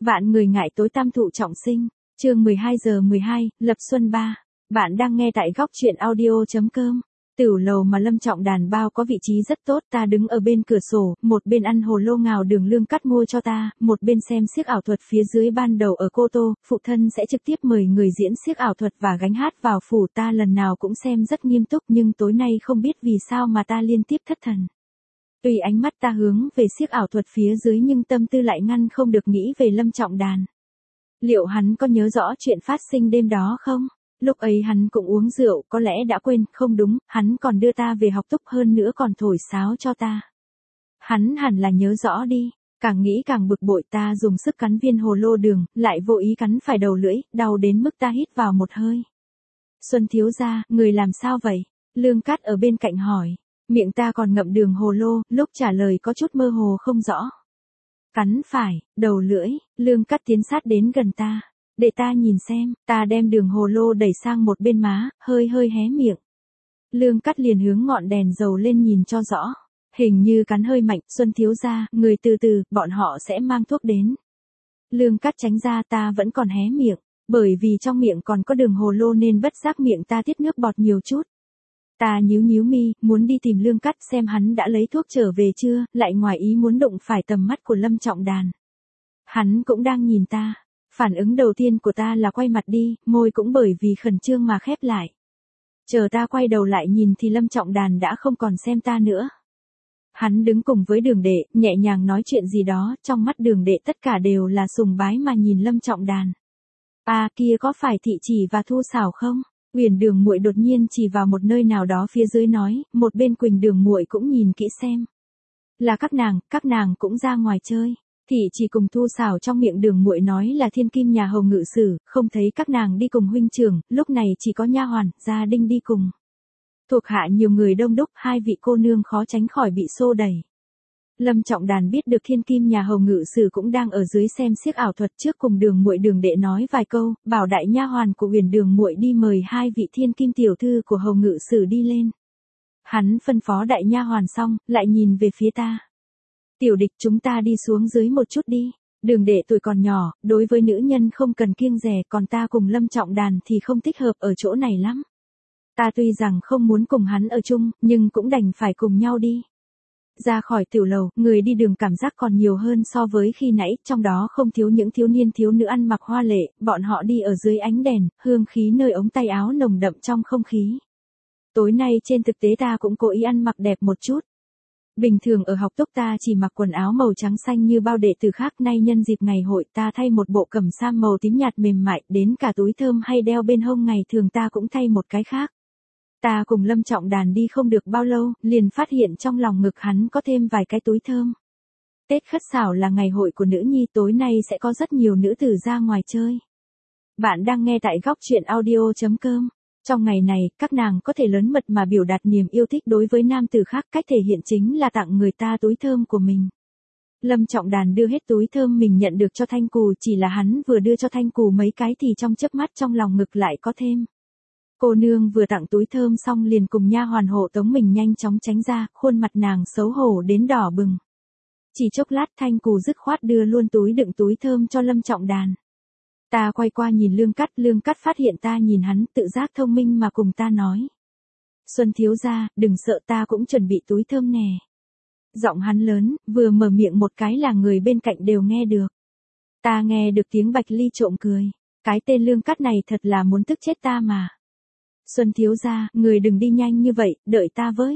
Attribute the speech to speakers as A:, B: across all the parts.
A: Vạn người ngại tối tam thụ trọng sinh, chương 12:12, Lập Xuân 3. Bạn đang nghe tại góc truyện audio.com. Tửu lầu mà Lâm Trọng Đàn bao có vị trí rất tốt, ta đứng ở bên cửa sổ, một bên ăn hồ lô ngào đường Lương Cát mua cho ta, một bên xem xiếc ảo thuật phía dưới. Ban đầu ở Cô Tô, phụ thân sẽ trực tiếp mời người diễn xiếc ảo thuật và gánh hát vào phủ, ta lần nào cũng xem rất nghiêm túc, nhưng tối nay không biết vì sao mà ta liên tiếp thất thần. Tuy ánh mắt ta hướng về xiếc ảo thuật phía dưới nhưng tâm tư lại ngăn không được nghĩ về Lâm Trọng Đàn. Liệu hắn có nhớ rõ chuyện phát sinh đêm đó không? Lúc ấy hắn cũng uống rượu, có lẽ đã quên, không đúng, hắn còn đưa ta về học túc, hơn nữa còn thổi sáo cho ta. Hắn hẳn là nhớ rõ đi, càng nghĩ càng bực bội. Ta dùng sức cắn viên hồ lô đường, lại vô ý cắn phải đầu lưỡi, đau đến mức ta hít vào một hơi. Xuân thiếu gia, người làm sao vậy? Lương Cát ở bên cạnh hỏi. Miệng ta còn ngậm đường hồ lô, lúc trả lời có chút mơ hồ không rõ. Cắn phải, đầu lưỡi, Lương Cát tiến sát đến gần ta. Để ta nhìn xem, ta đem đường hồ lô đẩy sang một bên má, hơi hé miệng. Lương Cát liền hướng ngọn đèn dầu lên nhìn cho rõ. Hình như cắn hơi mạnh. Xuân thiếu gia, người từ từ, bọn họ sẽ mang thuốc đến. Lương Cát tránh ra, ta vẫn còn hé miệng. Bởi vì trong miệng còn có đường hồ lô nên bất giác miệng ta tiết nước bọt nhiều chút. Ta nhíu mi, muốn đi tìm Lương Cát xem hắn đã lấy thuốc trở về chưa, lại ngoài ý muốn đụng phải tầm mắt của Lâm Trọng Đàn. Hắn cũng đang nhìn ta. Phản ứng đầu tiên của ta là quay mặt đi, môi cũng bởi vì khẩn trương mà khép lại. Chờ ta quay đầu lại nhìn thì Lâm Trọng Đàn đã không còn xem ta nữa. Hắn đứng cùng với Đường Đệ, nhẹ nhàng nói chuyện gì đó, trong mắt Đường Đệ tất cả đều là sùng bái mà nhìn Lâm Trọng Đàn. À, kia có phải Thị Chỉ và Thu Xảo không? Uyển Đường muội đột nhiên chỉ vào một nơi nào đó phía dưới nói, một bên Quỳnh Đường muội cũng nhìn kỹ xem. Là các nàng cũng ra ngoài chơi. Thị Chỉ cùng Thu Xảo trong miệng Đường muội nói là thiên kim nhà hầu ngự sử, không thấy các nàng đi cùng huynh trưởng, lúc này chỉ có nha hoàn, gia đinh đi cùng. Thuộc hạ nhiều người đông đúc, hai vị cô nương khó tránh khỏi bị xô đẩy. Lâm Trọng Đàn biết được thiên kim nhà hầu ngự sử cũng đang ở dưới xem xiếc ảo thuật, trước cùng Đường muội Đường Đệ nói vài câu, bảo đại nha hoàn của Uyển Đường muội đi mời hai vị thiên kim tiểu thư của hầu ngự sử đi lên. Hắn phân phó đại nha hoàn xong, lại nhìn về phía ta. Tiểu Địch, chúng ta đi xuống dưới một chút đi. Đường Đệ tuổi còn nhỏ, đối với nữ nhân không cần kiêng dè, còn ta cùng Lâm Trọng Đàn thì không thích hợp ở chỗ này lắm. Ta tuy rằng không muốn cùng hắn ở chung, nhưng cũng đành phải cùng nhau đi. Ra khỏi tiểu lầu, người đi đường cảm giác còn nhiều hơn so với khi nãy, trong đó không thiếu những thiếu niên thiếu nữ ăn mặc hoa lệ, bọn họ đi ở dưới ánh đèn, hương khí nơi ống tay áo nồng đậm trong không khí. Tối nay trên thực tế ta cũng cố ý ăn mặc đẹp một chút. Bình thường ở học túc ta chỉ mặc quần áo màu trắng xanh như bao đệ tử khác, nay nhân dịp ngày hội ta thay một bộ cẩm sam màu tím nhạt mềm mại, đến cả túi thơm hay đeo bên hông ngày thường ta cũng thay một cái khác. Ta cùng Lâm Trọng Đàn đi không được bao lâu, liền phát hiện trong lòng ngực hắn có thêm vài cái túi thơm. Tết Khất Sảo là ngày hội của nữ nhi, tối nay sẽ có rất nhiều nữ tử ra ngoài chơi. Bạn đang nghe tại góc truyện audio.com. Trong ngày này, các nàng có thể lớn mật mà biểu đạt niềm yêu thích đối với nam tử khác, cách thể hiện chính là tặng người ta túi thơm của mình. Lâm Trọng Đàn đưa hết túi thơm mình nhận được cho Thanh Cù, chỉ là hắn vừa đưa cho Thanh Cù mấy cái thì trong chớp mắt trong lòng ngực lại có thêm. Cô nương vừa tặng túi thơm xong liền cùng nha hoàn hộ tống mình nhanh chóng tránh ra, khuôn mặt nàng xấu hổ đến đỏ bừng. Chỉ chốc lát Thanh Cù dứt khoát đưa luôn túi đựng túi thơm cho Lâm Trọng Đàn. Ta quay qua nhìn Lương Cát phát hiện ta nhìn hắn, tự giác thông minh mà cùng ta nói. Xuân thiếu gia, đừng sợ, ta cũng chuẩn bị túi thơm nè. Giọng hắn lớn, vừa mở miệng một cái là người bên cạnh đều nghe được. Ta nghe được tiếng Bạch Ly trộm cười. Cái tên Lương Cát này thật là muốn tức chết ta mà. Xuân thiếu gia, người đừng đi nhanh như vậy, đợi ta với.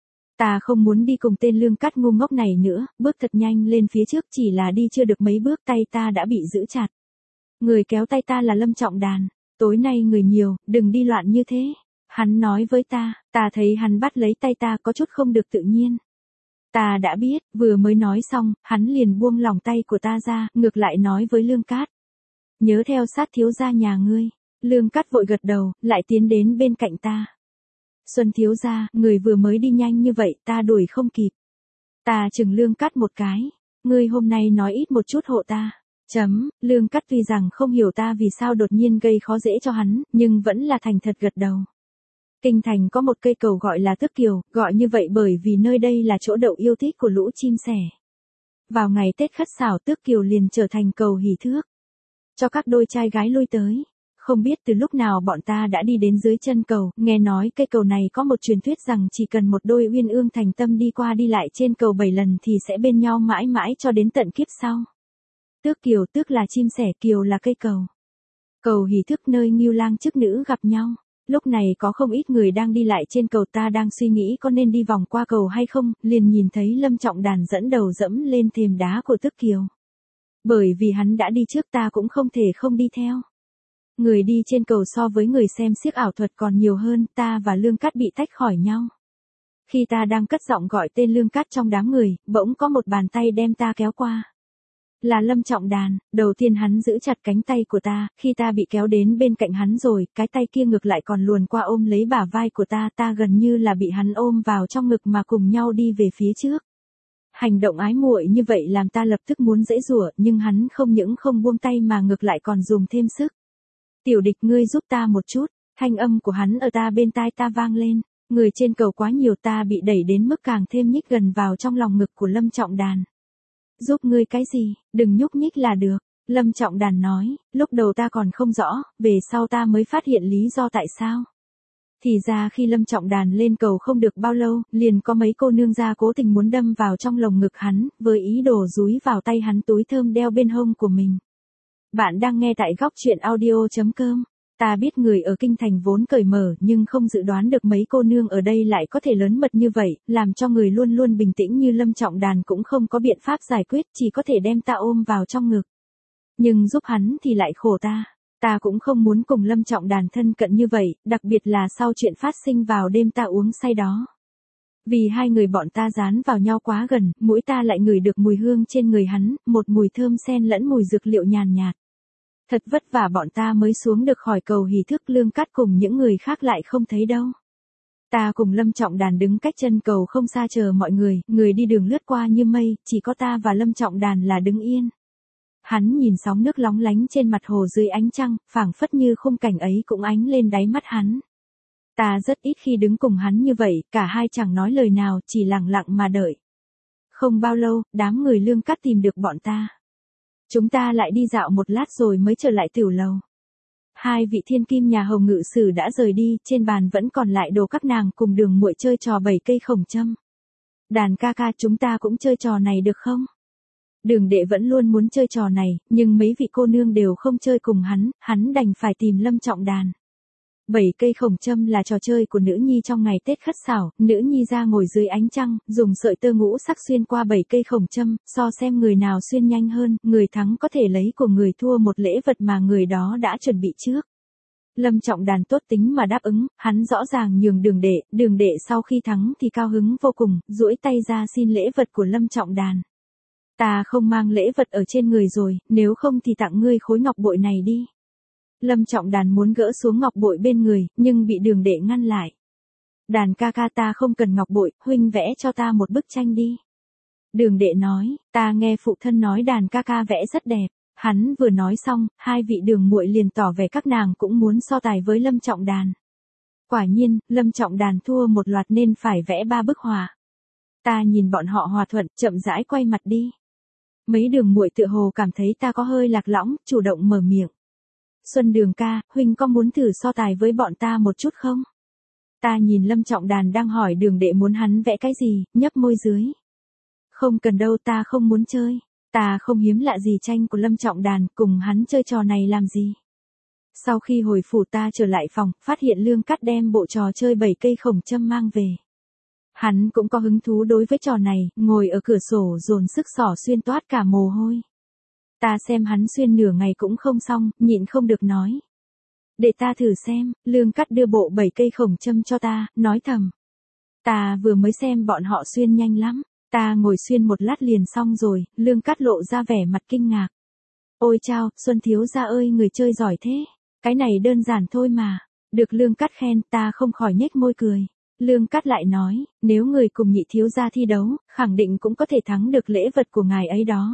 A: Ta không muốn đi cùng tên Lương Cát ngu ngốc này nữa, bước thật nhanh lên phía trước, chỉ là đi chưa được mấy bước tay ta đã bị giữ chặt. Người kéo tay ta là Lâm Trọng Đàn. Tối nay người nhiều, đừng đi loạn như thế. Hắn nói với ta thấy hắn bắt lấy tay ta có chút không được tự nhiên. Ta đã biết, vừa mới nói xong, hắn liền buông lòng tay của ta ra, ngược lại nói với Lương Cát. Nhớ theo sát thiếu gia nhà ngươi. Lương Cát vội gật đầu, lại tiến đến bên cạnh ta. Xuân thiếu gia, người vừa mới đi nhanh như vậy, ta đuổi không kịp. Ta chừng Lương Cát một cái. Ngươi hôm nay nói ít một chút hộ ta. Lương Cát tuy rằng không hiểu ta vì sao đột nhiên gây khó dễ cho hắn, nhưng vẫn là thành thật gật đầu. Kinh thành có một cây cầu gọi là Tước Kiều, gọi như vậy bởi vì nơi đây là chỗ đậu yêu thích của lũ chim sẻ. Vào ngày Tết Khất Sảo Tước Kiều liền trở thành cầu hỷ thước. Cho các đôi trai gái lui tới. Không biết từ lúc nào bọn ta đã đi đến dưới chân cầu, nghe nói cây cầu này có một truyền thuyết rằng chỉ cần một đôi uyên ương thành tâm đi qua đi lại trên cầu 7 lần thì sẽ bên nhau mãi mãi cho đến tận kiếp sau. Tước Kiều, tước là chim sẻ, kiều là cây cầu. Cầu hỷ thước nơi Ngưu Lang chức nữ gặp nhau. Lúc này có không ít người đang đi lại trên cầu, ta đang suy nghĩ có nên đi vòng qua cầu hay không, liền nhìn thấy Lâm Trọng Đàn dẫn đầu dẫm lên thềm đá của Tước Kiều. Bởi vì hắn đã đi trước ta cũng không thể không đi theo. Người đi trên cầu so với người xem xiếc ảo thuật còn nhiều hơn, ta và Lương Cát bị tách khỏi nhau. Khi ta đang cất giọng gọi tên Lương Cát trong đám người, bỗng có một bàn tay đem ta kéo qua. Là Lâm Trọng Đàn, đầu tiên hắn giữ chặt cánh tay của ta, khi ta bị kéo đến bên cạnh hắn rồi, cái tay kia ngược lại còn luồn qua ôm lấy bả vai của ta gần như là bị hắn ôm vào trong ngực mà cùng nhau đi về phía trước. Hành động ái muội như vậy làm ta lập tức muốn giãy giụa, nhưng hắn không những không buông tay mà ngược lại còn dùng thêm sức. Tiểu Địch, ngươi giúp ta một chút, thanh âm của hắn ở bên tai ta vang lên. Người trên cầu quá nhiều, ta bị đẩy đến mức càng thêm nhích gần vào trong lòng ngực của Lâm Trọng Đàn. Giúp ngươi cái gì, đừng nhúc nhích là được, Lâm Trọng Đàn nói, lúc đầu ta còn không rõ, về sau ta mới phát hiện lý do tại sao. Thì ra khi Lâm Trọng Đàn lên cầu không được bao lâu, liền có mấy cô nương ra cố tình muốn đâm vào trong lồng ngực hắn, với ý đồ dúi vào tay hắn túi thơm đeo bên hông của mình. Bạn đang nghe tại góc truyện audio.com. Ta biết người ở kinh thành vốn cởi mở, nhưng không dự đoán được mấy cô nương ở đây lại có thể lớn mật như vậy, làm cho người luôn luôn bình tĩnh như Lâm Trọng Đàn cũng không có biện pháp giải quyết, chỉ có thể đem ta ôm vào trong ngực. Nhưng giúp hắn thì lại khổ ta. Ta cũng không muốn cùng Lâm Trọng Đàn thân cận như vậy, đặc biệt là sau chuyện phát sinh vào đêm ta uống say đó. Vì hai người bọn ta dán vào nhau quá gần, mũi ta lại ngửi được mùi hương trên người hắn, một mùi thơm xen lẫn mùi dược liệu nhàn nhạt. Thật vất vả bọn ta mới xuống được khỏi cầu hỷ thước, Lương Cát cùng những người khác lại không thấy đâu. Ta cùng Lâm Trọng Đàn đứng cách chân cầu không xa chờ mọi người đi đường lướt qua như mây, chỉ có ta và Lâm Trọng Đàn là đứng yên. Hắn nhìn sóng nước lóng lánh trên mặt hồ dưới ánh trăng, phảng phất như khung cảnh ấy cũng ánh lên đáy mắt hắn. Ta rất ít khi đứng cùng hắn như vậy, cả hai chẳng nói lời nào, chỉ lặng lặng mà đợi. Không bao lâu, đám người Lương Cát tìm được bọn ta. Chúng ta lại đi dạo một lát rồi mới trở lại tiểu lầu. Hai vị thiên kim nhà Hồng ngự sử đã rời đi, trên bàn vẫn còn lại đồ các nàng cùng Đường muội chơi trò 7 cây khổng châm. Đàn ca ca, chúng ta cũng chơi trò này được không? Đường đệ vẫn luôn muốn chơi trò này, nhưng mấy vị cô nương đều không chơi cùng hắn đành phải tìm Lâm Trọng Đàn. 7 cây khổng châm là trò chơi của nữ nhi trong ngày Tết Khất Sảo, nữ nhi ra ngồi dưới ánh trăng, dùng sợi tơ ngũ sắc xuyên qua 7 cây khổng châm, so xem người nào xuyên nhanh hơn, người thắng có thể lấy của người thua một lễ vật mà người đó đã chuẩn bị trước. Lâm Trọng Đàn tốt tính mà đáp ứng, hắn rõ ràng nhường đường đệ sau khi thắng thì cao hứng vô cùng, duỗi tay ra xin lễ vật của Lâm Trọng Đàn. Ta không mang lễ vật ở trên người rồi, nếu không thì tặng ngươi khối ngọc bội này đi. Lâm Trọng Đàn muốn gỡ xuống ngọc bội bên người, nhưng bị đường đệ ngăn lại. Đàn ca ca, ta không cần ngọc bội, huynh vẽ cho ta một bức tranh đi. Đường đệ nói, ta nghe phụ thân nói đàn ca ca vẽ rất đẹp. Hắn vừa nói xong, hai vị Đường muội liền tỏ vẻ các nàng cũng muốn so tài với Lâm Trọng Đàn. Quả nhiên, Lâm Trọng Đàn thua một loạt nên phải vẽ 3 bức họa. Ta nhìn bọn họ hòa thuận, chậm rãi quay mặt đi. Mấy Đường muội tựa hồ cảm thấy ta có hơi lạc lõng, chủ động mở miệng. Xuân Đường ca, huynh có muốn thử so tài với bọn ta một chút không? Ta nhìn Lâm Trọng Đàn đang hỏi đường đệ muốn hắn vẽ cái gì, nhấp môi dưới. Không cần đâu, ta không muốn chơi. Ta không hiếm lạ gì tranh của Lâm Trọng Đàn, cùng hắn chơi trò này làm gì. Sau khi hồi phủ ta trở lại phòng, phát hiện Lương Cát đem bộ trò chơi 7 cây khổng châm mang về. Hắn cũng có hứng thú đối với trò này, ngồi ở cửa sổ dồn sức xỏ xuyên toát cả mồ hôi. Ta xem hắn xuyên nửa ngày cũng không xong, nhịn không được nói. Để ta thử xem, Lương Cát đưa bộ 7 cây khổng châm cho ta, nói thầm. Ta vừa mới xem bọn họ xuyên nhanh lắm, ta ngồi xuyên một lát liền xong rồi, Lương Cát lộ ra vẻ mặt kinh ngạc. Ôi chao, Xuân thiếu gia ơi, người chơi giỏi thế, cái này đơn giản thôi mà. Được Lương Cát khen, ta không khỏi nhếch môi cười. Lương Cát lại nói, nếu người cùng nhị thiếu gia thi đấu, khẳng định cũng có thể thắng được lễ vật của ngài ấy đó.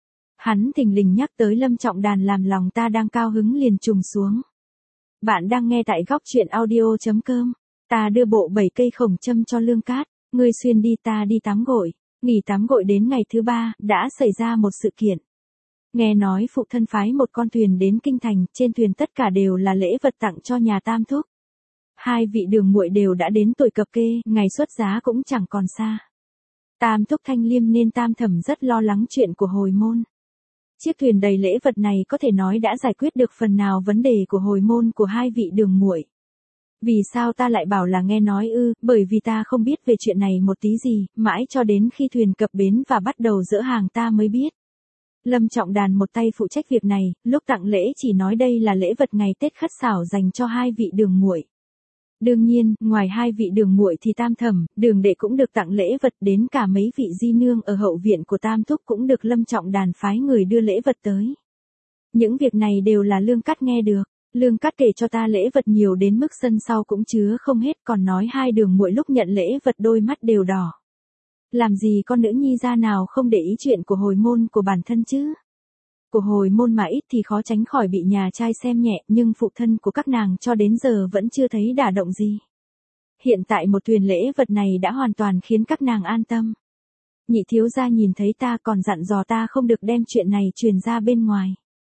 A: Hắn thình lình nhắc tới Lâm Trọng Đàn làm lòng ta đang cao hứng liền trùng xuống. Bạn đang nghe tại góc truyện audio.com. Ta đưa bộ 7 cây khổng châm cho Lương Cát, ngươi xuyên đi, ta đi tắm gội. Nghỉ tắm gội đến ngày thứ 3, đã xảy ra một sự kiện. Nghe nói phụ thân phái một con thuyền đến kinh thành, trên thuyền tất cả đều là lễ vật tặng cho nhà Tam thúc. Hai vị đường muội đều đã đến tuổi cập kê, ngày xuất giá cũng chẳng còn xa. Tam thúc thanh liêm nên Tam thẩm rất lo lắng chuyện của hồi môn. Chiếc thuyền đầy lễ vật này có thể nói đã giải quyết được phần nào vấn đề của hồi môn của hai vị đường muội. Vì sao ta lại bảo là nghe nói ư, bởi vì ta không biết về chuyện này một tí gì, mãi cho đến khi thuyền cập bến và bắt đầu dỡ hàng ta mới biết. Lâm Trọng Đàn một tay phụ trách việc này, lúc tặng lễ chỉ nói đây là lễ vật ngày Tết Khất Sảo dành cho hai vị đường muội. Đương nhiên, ngoài hai vị đường muội thì Tam thẩm, Đường đệ cũng được tặng lễ vật, đến cả mấy vị di nương ở hậu viện của Tam thúc cũng được Lâm Trọng Đàn phái người đưa lễ vật tới. Những việc này đều là Lương Cát nghe được. Lương Cát kể cho ta lễ vật nhiều đến mức sân sau cũng chứa không hết, còn nói hai đường muội lúc nhận lễ vật đôi mắt đều đỏ. Làm gì con nữ nhi gia nào không để ý chuyện của hồi môn của bản thân chứ? Của hồi môn mà ít thì khó tránh khỏi bị nhà trai xem nhẹ, nhưng phụ thân của các nàng cho đến giờ vẫn chưa thấy đả động gì. Hiện tại một thuyền lễ vật này đã hoàn toàn khiến các nàng an tâm. Nhị thiếu gia nhìn thấy ta còn dặn dò ta không được đem chuyện này truyền ra bên ngoài.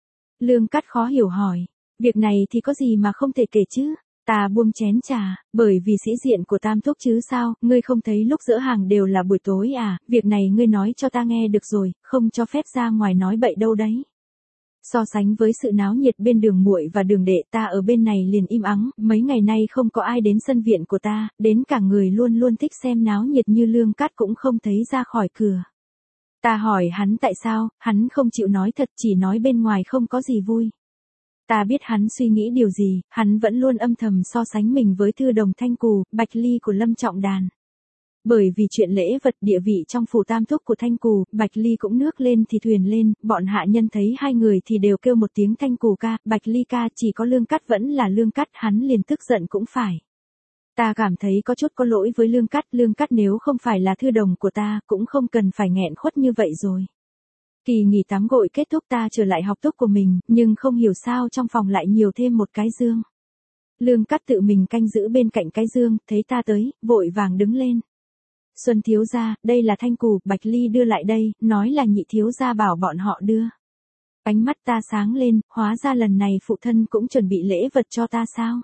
A: Lương Cát khó hiểu hỏi, việc này thì có gì mà không thể kể chứ? Ta buông chén trà, bởi vì sĩ diện của Tam thúc chứ sao, ngươi không thấy lúc dỡ hàng đều là buổi tối à, việc này ngươi nói cho ta nghe được rồi, không cho phép ra ngoài nói bậy đâu đấy. So sánh với sự náo nhiệt bên đường muội và đường đệ, ta ở bên này liền im ắng, mấy ngày nay không có ai đến sân viện của ta, đến cả người luôn luôn thích xem náo nhiệt như Lương Cát cũng không thấy ra khỏi cửa. Ta hỏi hắn tại sao, hắn không chịu nói thật, chỉ nói bên ngoài không có gì vui. Ta biết hắn suy nghĩ điều gì, hắn vẫn luôn âm thầm so sánh mình với Thư Đồng Thanh Cù, Bạch Ly của Lâm Trọng Đàn. Bởi vì chuyện lễ vật địa vị trong phủ Tam thúc của Thanh Cù, Bạch Ly cũng nước lên thì thuyền lên, bọn hạ nhân thấy hai người thì đều kêu một tiếng Thanh Cù ca, Bạch Ly ca, chỉ có Lương Cát vẫn là Lương Cát, hắn liền tức giận cũng phải. Ta cảm thấy có chút có lỗi với Lương Cát nếu không phải là thư đồng của ta, cũng không cần phải nghẹn khuất như vậy rồi. Kỳ nghỉ tắm gội kết thúc ta trở lại học túc của mình, nhưng không hiểu sao trong phòng lại nhiều thêm một cái dương. Lương Cát tự mình canh giữ bên cạnh cái dương, thấy ta tới, vội vàng đứng lên. Xuân thiếu gia, đây là Thanh Cù, Bạch Ly đưa lại đây, nói là nhị thiếu gia bảo bọn họ đưa. Ánh mắt ta sáng lên, hóa ra lần này phụ thân cũng chuẩn bị lễ vật cho ta sao?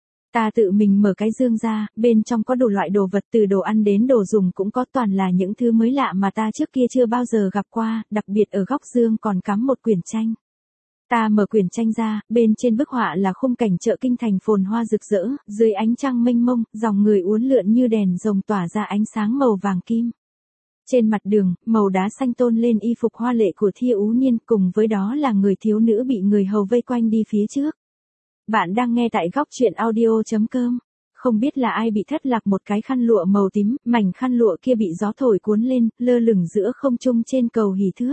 A: Ta tự mình mở cái dương ra, bên trong có đủ loại đồ vật từ đồ ăn đến đồ dùng cũng có, toàn là những thứ mới lạ mà ta trước kia chưa bao giờ gặp qua, đặc biệt ở góc dương còn cắm một quyển tranh. Ta mở quyển tranh ra, bên trên bức họa là khung cảnh chợ kinh thành phồn hoa rực rỡ, dưới ánh trăng mênh mông, dòng người uốn lượn như đèn rồng tỏa ra ánh sáng màu vàng kim. Trên mặt đường, màu đá xanh tôn lên y phục hoa lệ của Thia Ú Niên, cùng với đó là người thiếu nữ bị người hầu vây quanh đi phía trước. Bạn đang nghe tại góc truyện audio.com. Không biết là ai bị thất lạc một cái khăn lụa màu tím, mảnh khăn lụa kia bị gió thổi cuốn lên, lơ lửng giữa không trung trên cầu hỷ thước.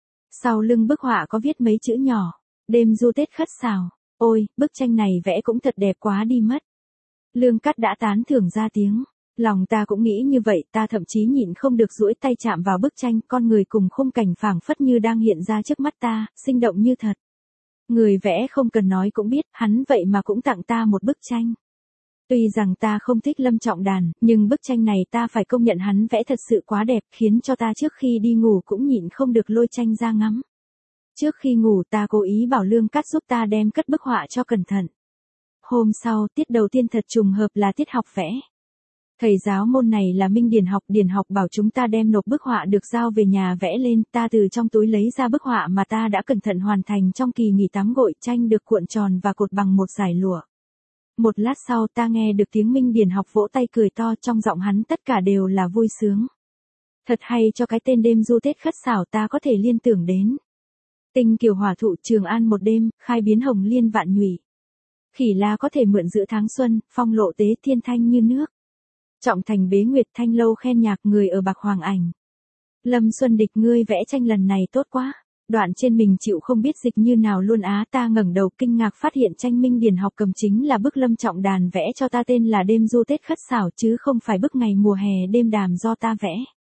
A: Sau lưng bức họa có viết mấy chữ nhỏ, đêm du Tết Khất Sảo. Ôi, bức tranh này vẽ cũng thật đẹp quá đi mất. Lương Cát đã tán thưởng ra tiếng. Lòng ta cũng nghĩ như vậy, ta thậm chí nhịn không được duỗi tay chạm vào bức tranh, con người cùng khung cảnh phảng phất như đang hiện ra trước mắt ta, sinh động như thật. Người vẽ không cần nói cũng biết, hắn vậy mà cũng tặng ta một bức tranh. Tuy rằng ta không thích Lâm Trọng Đàn, nhưng bức tranh này ta phải công nhận hắn vẽ thật sự quá đẹp, khiến cho ta trước khi đi ngủ cũng nhịn không được lôi tranh ra ngắm. Trước khi ngủ ta cố ý bảo Lương Cát giúp ta đem cất bức họa cho cẩn thận. Hôm sau, tiết đầu tiên thật trùng hợp là tiết học vẽ. Thầy giáo môn này là Minh Điển học bảo chúng ta đem nộp bức họa được giao về nhà vẽ lên, ta từ trong túi lấy ra bức họa mà ta đã cẩn thận hoàn thành trong kỳ nghỉ tắm gội, tranh được cuộn tròn và cột bằng một dải lụa. Một lát sau ta nghe được tiếng Minh Điển học vỗ tay cười to, trong giọng hắn tất cả đều là vui sướng. Thật hay cho cái tên đêm du Tết Khất Sảo ta có thể liên tưởng đến. Tinh kiều hỏa thụ Trường An một đêm, khai biến hồng liên vạn nhụy. Khỉ la có thể mượn giữa tháng xuân, phong lộ tế thiên thanh như nước. Trọng thành bế nguyệt thanh lâu khen nhạc người ở bạc hoàng ảnh. Lâm Xuân Địch ngươi vẽ tranh lần này tốt quá. Đoạn trên mình chịu không biết dịch như nào luôn á, ta ngẩng đầu kinh ngạc phát hiện tranh Minh Điển học cầm chính là bức Lâm Trọng Đàn vẽ cho ta tên là đêm du Tết Khất Sảo chứ không phải bức ngày mùa hè đêm đàm do ta vẽ.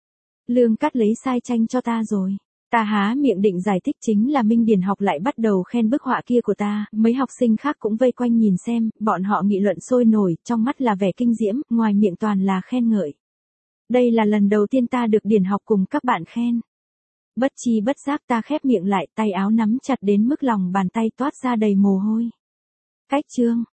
A: Lương Cát lấy sai tranh cho ta rồi. Ta há miệng định giải thích chính là Minh Điển học lại bắt đầu khen bức họa kia của ta, mấy học sinh khác cũng vây quanh nhìn xem, bọn họ nghị luận sôi nổi, trong mắt là vẻ kinh diễm, ngoài miệng toàn là khen ngợi. Đây là lần đầu tiên ta được điển học cùng các bạn khen. Bất chi bất giác ta khép miệng lại, tay áo nắm chặt đến mức lòng bàn tay toát ra đầy mồ hôi. Cách chương